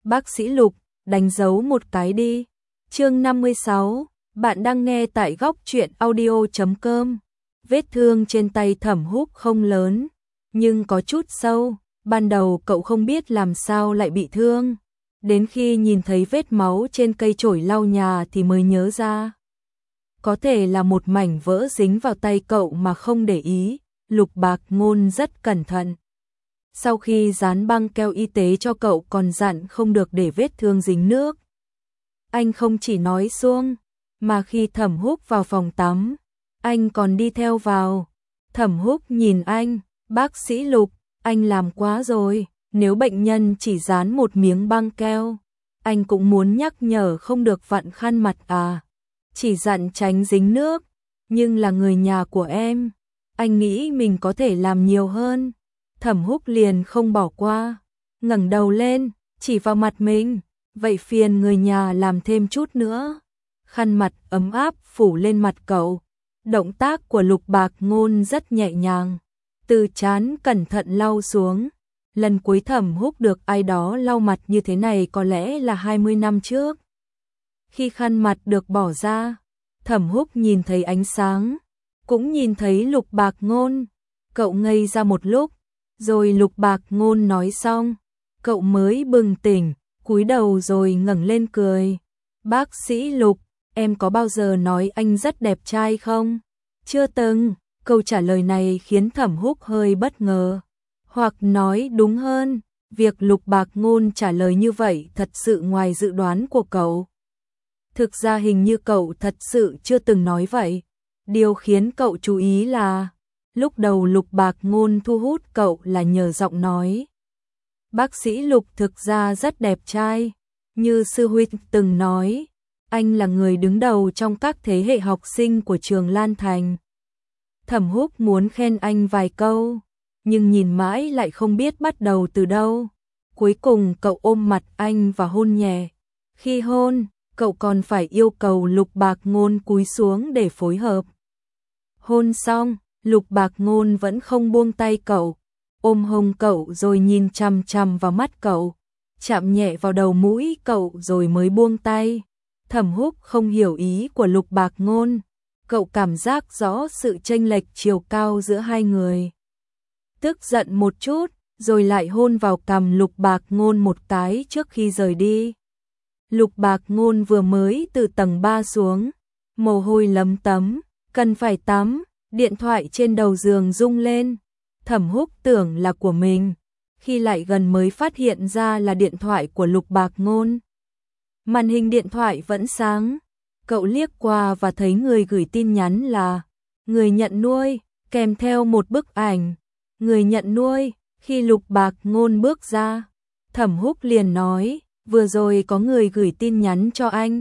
Bác sĩ Lục, đánh dấu một cái đi. Chương 56, bạn đang nghe tại góc truyện audio.com. Vết thương trên tay Thẩm Húc không lớn, nhưng có chút sâu. Ban đầu cậu không biết làm sao lại bị thương. Đến khi nhìn thấy vết máu trên cây chổi lau nhà thì mới nhớ ra. Có thể là một mảnh vỡ dính vào tay cậu mà không để ý. Lục Bạc Ngôn rất cẩn thận. Sau khi dán băng keo y tế cho cậu còn dặn không được để vết thương dính nước. Anh không chỉ nói xuông, mà khi Thẩm Húc vào phòng tắm, anh còn đi theo vào. Thẩm Húc nhìn anh, bác sĩ Lục, anh làm quá rồi, nếu bệnh nhân chỉ dán một miếng băng keo, anh cũng muốn nhắc nhở không được vặn khăn mặt à, chỉ dặn tránh dính nước, nhưng là người nhà của em, anh nghĩ mình có thể làm nhiều hơn. Thẩm Húc liền không bỏ qua, ngẩng đầu lên, chỉ vào mặt mình, vậy phiền người nhà làm thêm chút nữa. Khăn mặt ấm áp phủ lên mặt cậu. Động tác của Lục Bạc Ngôn rất nhẹ nhàng, từ trán cẩn thận lau xuống. Lần cuối Thẩm Húc được ai đó lau mặt như thế này có lẽ là 20 năm trước. Khi khăn mặt được bỏ ra, Thẩm Húc nhìn thấy ánh sáng, cũng nhìn thấy Lục Bạc Ngôn. Cậu ngây ra một lúc, rồi Lục Bạc Ngôn nói xong, cậu mới bừng tỉnh, cúi đầu rồi ngẩng lên cười. Bác sĩ Lục, em có bao giờ nói anh rất đẹp trai không? Chưa từng. Câu trả lời này khiến Thẩm Húc hơi bất ngờ. Hoặc nói đúng hơn, việc Lục Bạc Ngôn trả lời như vậy thật sự ngoài dự đoán của cậu. Thực ra hình như cậu thật sự chưa từng nói vậy. Điều khiến cậu chú ý là lúc đầu Lục Bạc Ngôn thu hút cậu là nhờ giọng nói. Bác sĩ Lục thực ra rất đẹp trai, như sư huynh từng nói, anh là người đứng đầu trong các thế hệ học sinh của trường Lan Thành. Thẩm Húc muốn khen anh vài câu, nhưng nhìn mãi lại không biết bắt đầu từ đâu. Cuối cùng cậu ôm mặt anh và hôn nhẹ. Khi hôn, cậu còn phải yêu cầu Lục Bạc Ngôn cúi xuống để phối hợp. Hôn xong, Lục Bạc Ngôn vẫn không buông tay cậu, ôm hông cậu rồi nhìn chằm chằm vào mắt cậu, chạm nhẹ vào đầu mũi cậu rồi mới buông tay. Thẩm Húc không hiểu ý của Lục Bạc Ngôn, cậu cảm giác rõ sự chênh lệch chiều cao giữa hai người. Tức giận một chút, rồi lại hôn vào cằm Lục Bạc Ngôn một cái trước khi rời đi. Lục Bạc Ngôn vừa mới từ tầng 3 xuống, mồ hôi lấm tấm, cần phải tắm, điện thoại trên đầu giường rung lên. Thẩm Húc tưởng là của mình, khi lại gần mới phát hiện ra là điện thoại của Lục Bạc Ngôn. Màn hình điện thoại vẫn sáng, cậu liếc qua và thấy người gửi tin nhắn là người nhận nuôi, kèm theo một bức ảnh. Người nhận nuôi, khi Lục Bạc Ngôn bước ra, Thẩm Húc liền nói, vừa rồi có người gửi tin nhắn cho anh.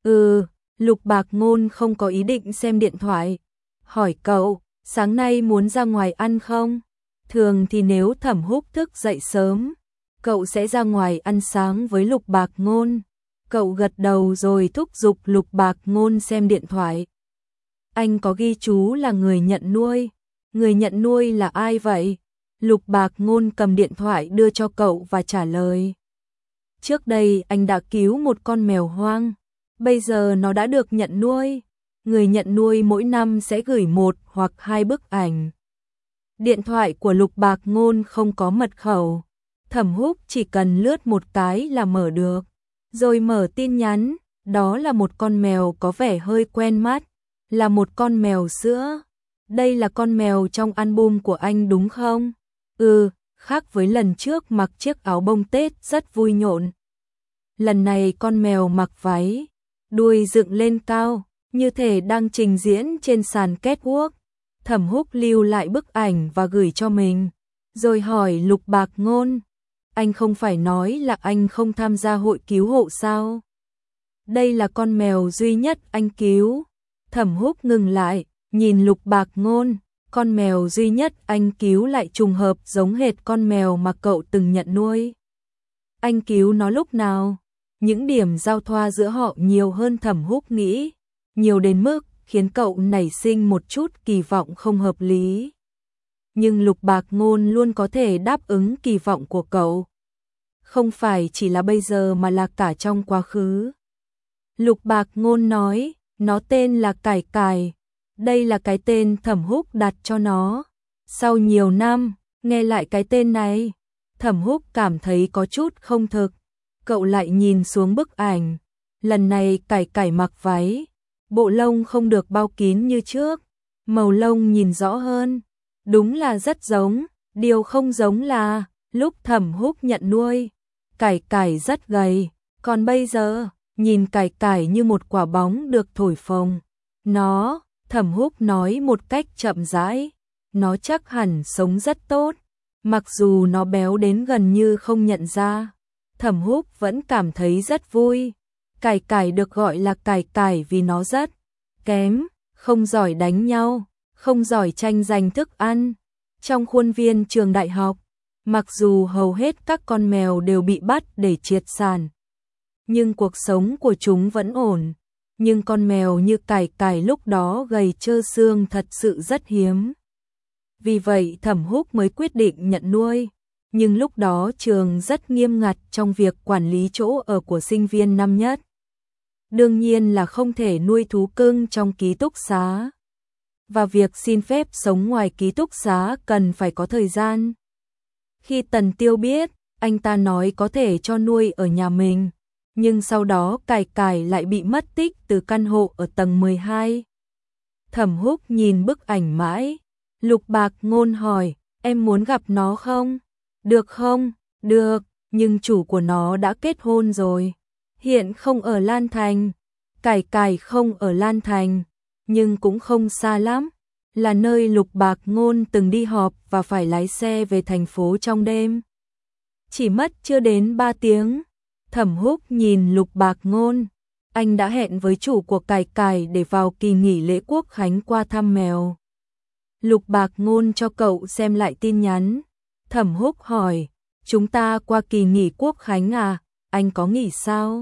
Lục Bạc Ngôn không có ý định xem điện thoại. Hỏi cậu, sáng nay muốn ra ngoài ăn không? Thường thì nếu Thẩm Húc thức dậy sớm, cậu sẽ ra ngoài ăn sáng với Lục Bạc Ngôn. Cậu gật đầu rồi thúc giục Lục Bạc Ngôn xem điện thoại. Anh có ghi chú là người nhận nuôi. Người nhận nuôi là ai vậy? Lục Bạc Ngôn cầm điện thoại đưa cho cậu và trả lời. Trước đây anh đã cứu một con mèo hoang, bây giờ nó đã được nhận nuôi. Người nhận nuôi mỗi năm sẽ gửi 1 hoặc 2 bức ảnh. Điện thoại của Lục Bạc Ngôn không có mật khẩu, Thẩm Húc chỉ cần lướt một cái là mở được. Rồi mở tin nhắn, đó là một con mèo có vẻ hơi quen mắt, là một con mèo sữa. Đây là con mèo trong album của anh đúng không? Khác với lần trước mặc chiếc áo bông Tết rất vui nhộn. Lần này con mèo mặc váy, đuôi dựng lên cao, như thể đang trình diễn trên sàn catwalk. Thẩm Húc lưu lại bức ảnh và gửi cho mình, rồi hỏi Lục Bạc Ngôn, anh không phải nói là anh không tham gia hội cứu hộ sao? Đây là con mèo duy nhất anh cứu. Thẩm Húc ngừng lại, nhìn Lục Bạc Ngôn, con mèo duy nhất anh cứu lại trùng hợp giống hệt con mèo mà cậu từng nhận nuôi. Anh cứu nó lúc nào? Những điểm giao thoa giữa họ nhiều hơn Thẩm Húc nghĩ, nhiều đến mức khiến cậu nảy sinh một chút kỳ vọng không hợp lý. Nhưng Lục Bạc Ngôn luôn có thể đáp ứng kỳ vọng của cậu. không phải chỉ là bây giờ mà là cả trong quá khứ. Lục Bạc Ngôn nói, nó tên là Cải Cải, đây là cái tên Thẩm Húc đặt cho nó. Sau nhiều năm, nghe lại cái tên này, Thẩm Húc cảm thấy có chút không thực. Cậu lại nhìn xuống bức ảnh, lần này Cải Cải mặc váy, bộ lông không được bao kín như trước, màu lông nhìn rõ hơn, đúng là rất giống, điều không giống là lúc Thẩm Húc nhận nuôi, Cải Cải rất gầy, còn bây giờ, nhìn Cải Cải như một quả bóng được thổi phồng. Nó, Thẩm Húc nói một cách chậm rãi, nó chắc hẳn sống rất tốt, mặc dù nó béo đến gần như không nhận ra. Thẩm Húc vẫn cảm thấy rất vui. Cải Cải được gọi là Cải Cải vì nó rất kém, không giỏi đánh nhau, không giỏi tranh giành thức ăn. Trong khuôn viên trường đại học, mặc dù hầu hết các con mèo đều bị bắt để triệt sản, nhưng cuộc sống của chúng vẫn ổn. Nhưng con mèo như Cải Cải lúc đó gầy trơ xương thật sự rất hiếm. Vì vậy Thẩm Húc mới quyết định nhận nuôi. Nhưng lúc đó trường rất nghiêm ngặt trong việc quản lý chỗ ở của sinh viên năm nhất. Đương nhiên là không thể nuôi thú cưng trong ký túc xá. Và việc xin phép sống ngoài ký túc xá cần phải có thời gian. Khi Tần Tiêu biết, anh ta nói có thể cho nuôi ở nhà mình. Nhưng sau đó Cải Cải lại bị mất tích từ căn hộ ở tầng 12. Thẩm Húc nhìn bức ảnh mãi. Lục Bạc Ngôn hỏi, em muốn gặp nó không? Được không? Được, nhưng chủ của nó đã kết hôn rồi. Hiện không ở Lan Thành. Cải Cải không ở Lan Thành, nhưng cũng không xa lắm. Là nơi Lục Bạc Ngôn từng đi họp và phải lái xe về thành phố trong đêm. Chỉ mất chưa đến 3 tiếng. Thẩm Húc nhìn Lục Bạc Ngôn. Anh đã hẹn với chủ của Cải Cải để vào kỳ nghỉ lễ Quốc Khánh qua thăm mèo. Lục Bạc Ngôn cho cậu xem lại tin nhắn. Thẩm Húc hỏi, chúng ta qua kỳ nghỉ Quốc Khánh à, anh có nghỉ sao?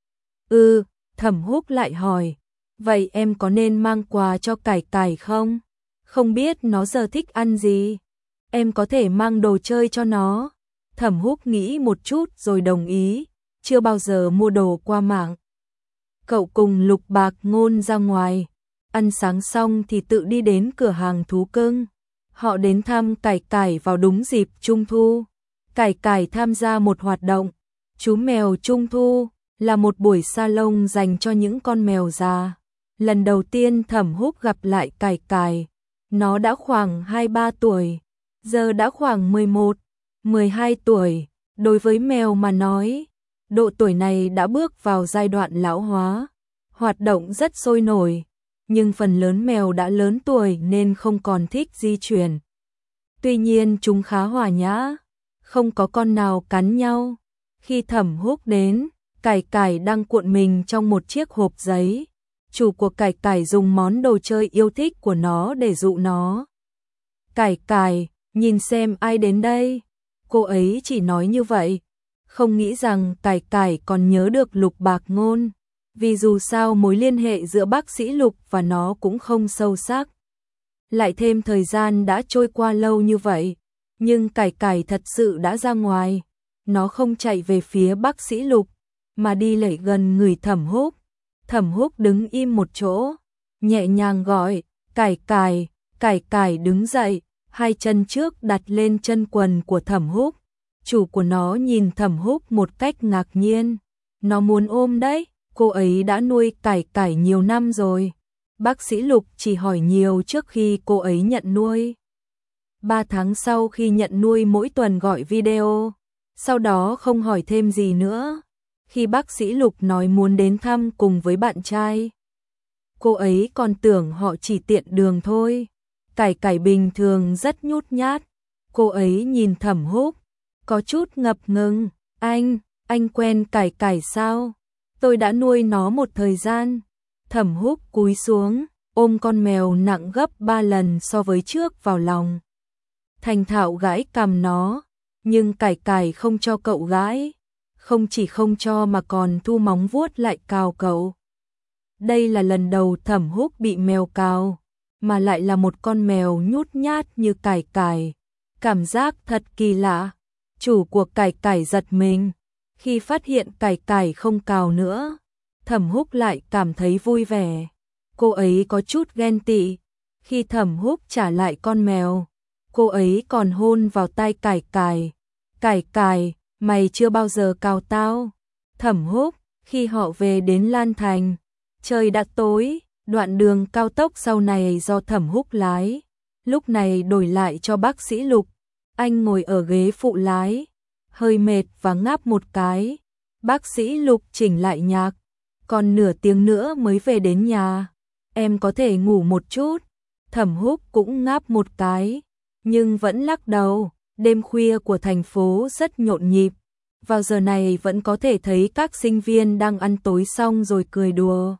Thẩm Húc lại hỏi, vậy em có nên mang quà cho Cải Cải không? Không biết nó giờ thích ăn gì? Em có thể mang đồ chơi cho nó. Thẩm Húc nghĩ một chút rồi đồng ý, chưa bao giờ mua đồ qua mạng. Cậu cùng Lục Bạc Ngôn ra ngoài, ăn sáng xong thì tự đi đến cửa hàng thú cưng. Họ đến thăm Cải Cải vào đúng dịp Trung thu. Cải Cải tham gia một hoạt động, chú mèo Trung thu, là một buổi salon dành cho những con mèo già. Lần đầu tiên Thẩm Húc gặp lại Cải Cải, nó đã khoảng 2-3 tuổi, giờ đã khoảng 11-12 tuổi. Đối với mèo mà nói, độ tuổi này đã bước vào giai đoạn lão hóa, hoạt động rất sôi nổi. Nhưng phần lớn mèo đã lớn tuổi nên không còn thích di chuyển. Tuy nhiên chúng khá hòa nhã, không có con nào cắn nhau. Khi Thẩm Húc đến, Cải Cải đang cuộn mình trong một chiếc hộp giấy. Chủ của Cải Cải dùng món đồ chơi yêu thích của nó để dụ nó. Cải Cải, nhìn xem ai đến đây. Cô ấy chỉ nói như vậy, không nghĩ rằng Cải Cải còn nhớ được Lục Bạc Ngôn. Vì dù sao mối liên hệ giữa bác sĩ Lục và nó cũng không sâu sắc. Lại thêm thời gian đã trôi qua lâu như vậy, nhưng Cải Cải thật sự đã ra ngoài. Nó không chạy về phía bác sĩ Lục, mà đi lại gần người Thẩm Húc. Thẩm Húc đứng im một chỗ, nhẹ nhàng gọi, Cải Cải. Cải Cải đứng dậy, hai chân trước đặt lên chân quần của Thẩm Húc. Chủ của nó nhìn Thẩm Húc một cách ngạc nhiên. Nó muốn ôm đấy. Cô ấy đã nuôi Cải Cải nhiều năm rồi. Bác sĩ Lục chỉ hỏi nhiều trước khi cô ấy nhận nuôi. 3 tháng sau khi nhận nuôi mỗi tuần gọi video, sau đó không hỏi thêm gì nữa. Khi bác sĩ Lục nói muốn đến thăm cùng với bạn trai, cô ấy còn tưởng họ chỉ tiện đường thôi. Cải Cải bình thường rất nhút nhát. Cô ấy nhìn Thẩm Húc, có chút ngập ngừng. Anh quen Cải Cải sao? Tôi đã nuôi nó một thời gian. Thẩm Húc cúi xuống, ôm con mèo nặng gấp 3 lần so với trước vào lòng. Thành thạo gãi cằm nó, nhưng Cải Cải không cho cậu gãi. Không chỉ không cho mà còn thu móng vuốt lại cào cậu. Đây là lần đầu Thẩm Húc bị mèo cào, mà lại là một con mèo nhút nhát như Cải Cải. Cảm giác thật kỳ lạ. Chủ của Cải Cải giật mình, khi phát hiện Cải Cải không cào nữa, Thẩm Húc lại cảm thấy vui vẻ. Cô ấy có chút ghen tị, khi Thẩm Húc trả lại con mèo, cô ấy còn hôn vào tai Cải Cải. Cải Cải, mày chưa bao giờ cào tao. Thẩm Húc, khi họ về đến Lan Thành, trời đã tối, đoạn đường cao tốc sau này do Thẩm Húc lái, lúc này đổi lại cho bác sĩ Lục. Anh ngồi ở ghế phụ lái, hơi mệt và ngáp một cái. Bác sĩ Lục chỉnh lại nhạc, còn nửa tiếng nữa mới về đến nhà, em có thể ngủ một chút. Thẩm Húc cũng ngáp một cái, nhưng vẫn lắc đầu. Đêm khuya của thành phố rất nhộn nhịp, vào giờ này vẫn có thể thấy các sinh viên đang ăn tối xong rồi cười đùa.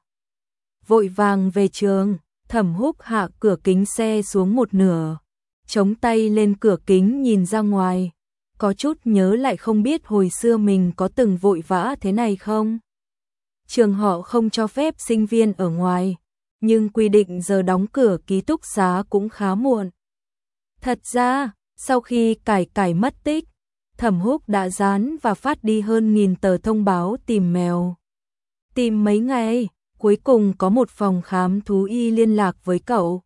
Vội vàng về trường, Thẩm Húc hạ cửa kính xe xuống một nửa, chống tay lên cửa kính nhìn ra ngoài, có chút nhớ lại không biết hồi xưa mình có từng vội vã thế này không. Trường họ không cho phép sinh viên ở ngoài, nhưng quy định giờ đóng cửa ký túc xá cũng khá muộn. Thật ra, sau khi Cải Cải mất tích, Thẩm Húc đã dán và phát đi hơn 1000 tờ thông báo tìm mèo. Tìm mấy ngày, cuối cùng có một phòng khám thú y liên lạc với cậu.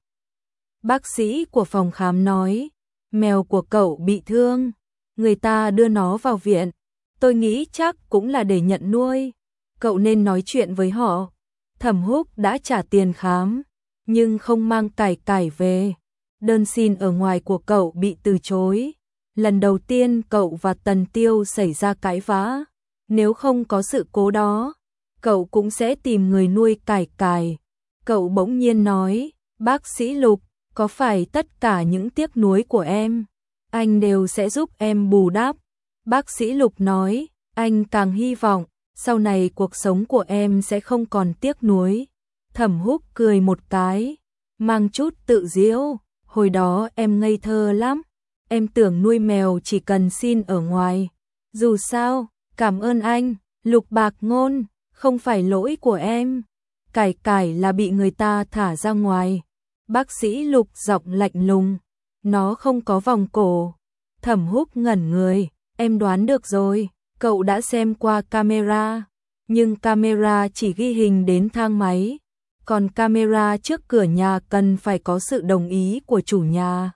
Bác sĩ của phòng khám nói, mèo của cậu bị thương, người ta đưa nó vào viện. Tôi nghĩ chắc cũng là để nhận nuôi. Cậu nên nói chuyện với họ. Thẩm Húc đã trả tiền khám, nhưng không mang Cải Cải về. Đơn xin ở ngoài của cậu bị từ chối. Lần đầu tiên cậu và Tần Tiêu xảy ra cãi vã. Nếu không có sự cố đó, cậu cũng sẽ tìm người nuôi Cải Cải. Cậu bỗng nhiên nói, bác sĩ Lục, có phải tất cả những tiếc nuối của em, anh đều sẽ giúp em bù đắp? Bác sĩ Lục nói, anh càng hy vọng, sau này cuộc sống của em sẽ không còn tiếc nuối. Thẩm Húc cười một cái, mang chút tự giễu, hồi đó em ngây thơ lắm, em tưởng nuôi mèo chỉ cần xin ở ngoài. Dù sao, cảm ơn anh, Lục Bạc Ngôn, không phải lỗi của em. Cải Cải là bị người ta thả ra ngoài. Bác sĩ Lục giọng lạnh lùng, nó không có vòng cổ. Thẩm Húc ngẩn người, em đoán được rồi, cậu đã xem qua camera, nhưng camera chỉ ghi hình đến thang máy, còn camera trước cửa nhà cần phải có sự đồng ý của chủ nhà.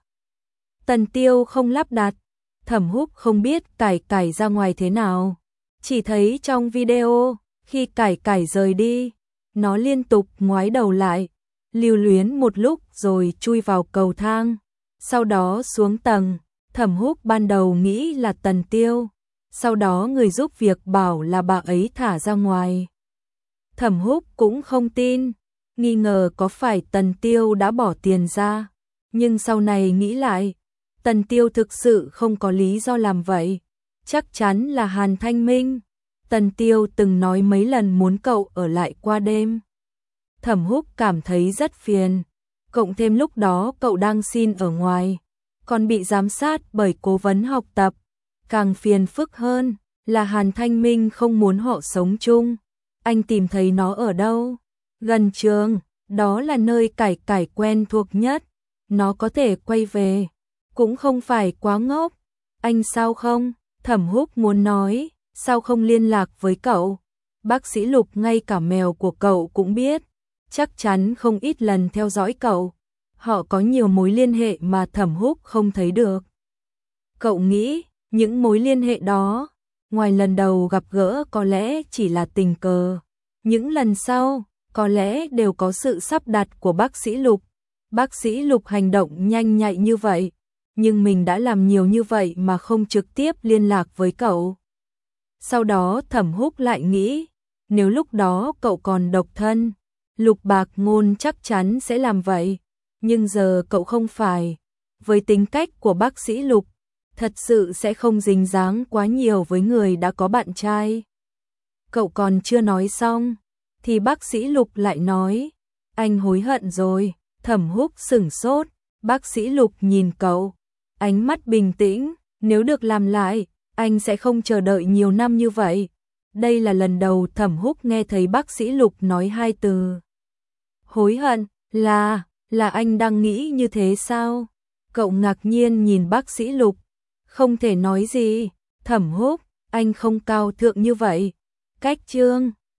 Tần Tiêu không lắp đặt. Thẩm Húc không biết Cải Cải ra ngoài thế nào, chỉ thấy trong video, khi Cải Cải rời đi, nó liên tục ngoái đầu lại, lưu luyến một lúc rồi chui vào cầu thang, sau đó xuống tầng. Thẩm Húc ban đầu nghĩ là Tần Tiêu, sau đó người giúp việc bảo là bà ấy thả ra ngoài. Thẩm Húc cũng không tin, nghi ngờ có phải Tần Tiêu đã bỏ tiền ra, nhưng sau này nghĩ lại, Tần Tiêu thực sự không có lý do làm vậy, chắc chắn là Hàn Thanh Minh. Tần Tiêu từng nói mấy lần muốn cậu ở lại qua đêm. Thẩm Húc cảm thấy rất phiền, cộng thêm lúc đó cậu đang xin ở ngoài, còn bị giám sát bởi cố vấn học tập. Càng phiền phức hơn là Hàn Thanh Minh không muốn họ sống chung. Anh tìm thấy nó ở đâu? Gần trường, đó là nơi Cải Cải quen thuộc nhất. Nó có thể quay về, cũng không phải quá ngốc. Anh sao không? Thẩm Húc muốn nói, sao không liên lạc với cậu? Bác sĩ Lục ngay cả mèo của cậu cũng biết, chắc chắn không ít lần theo dõi cậu. Họ có nhiều mối liên hệ mà Thẩm Húc không thấy được. Cậu nghĩ, những mối liên hệ đó, ngoài lần đầu gặp gỡ có lẽ chỉ là tình cờ. Những lần sau, có lẽ đều có sự sắp đặt của bác sĩ Lục. Bác sĩ Lục hành động nhanh nhạy như vậy, nhưng mình đã làm nhiều như vậy mà không trực tiếp liên lạc với cậu. Sau đó Thẩm Húc lại nghĩ, nếu lúc đó cậu còn độc thân, Lục Bạc Ngôn chắc chắn sẽ làm vậy. Nhưng giờ cậu không phải, với tính cách của bác sĩ Lục, thật sự sẽ không dính dáng quá nhiều với người đã có bạn trai. Cậu còn chưa nói xong, thì bác sĩ Lục lại nói, anh hối hận rồi. Thẩm Húc sửng sốt, bác sĩ Lục nhìn cậu, ánh mắt bình tĩnh, nếu được làm lại, anh sẽ không chờ đợi nhiều năm như vậy. Đây là lần đầu Thẩm Húc nghe thấy bác sĩ Lục nói hai từ. Hối hận, là anh đang nghĩ như thế sao? Cậu ngạc nhiên nhìn bác sĩ Lục, không thể nói gì. Thẩm Húc, anh không cao thượng như vậy. Cách Trương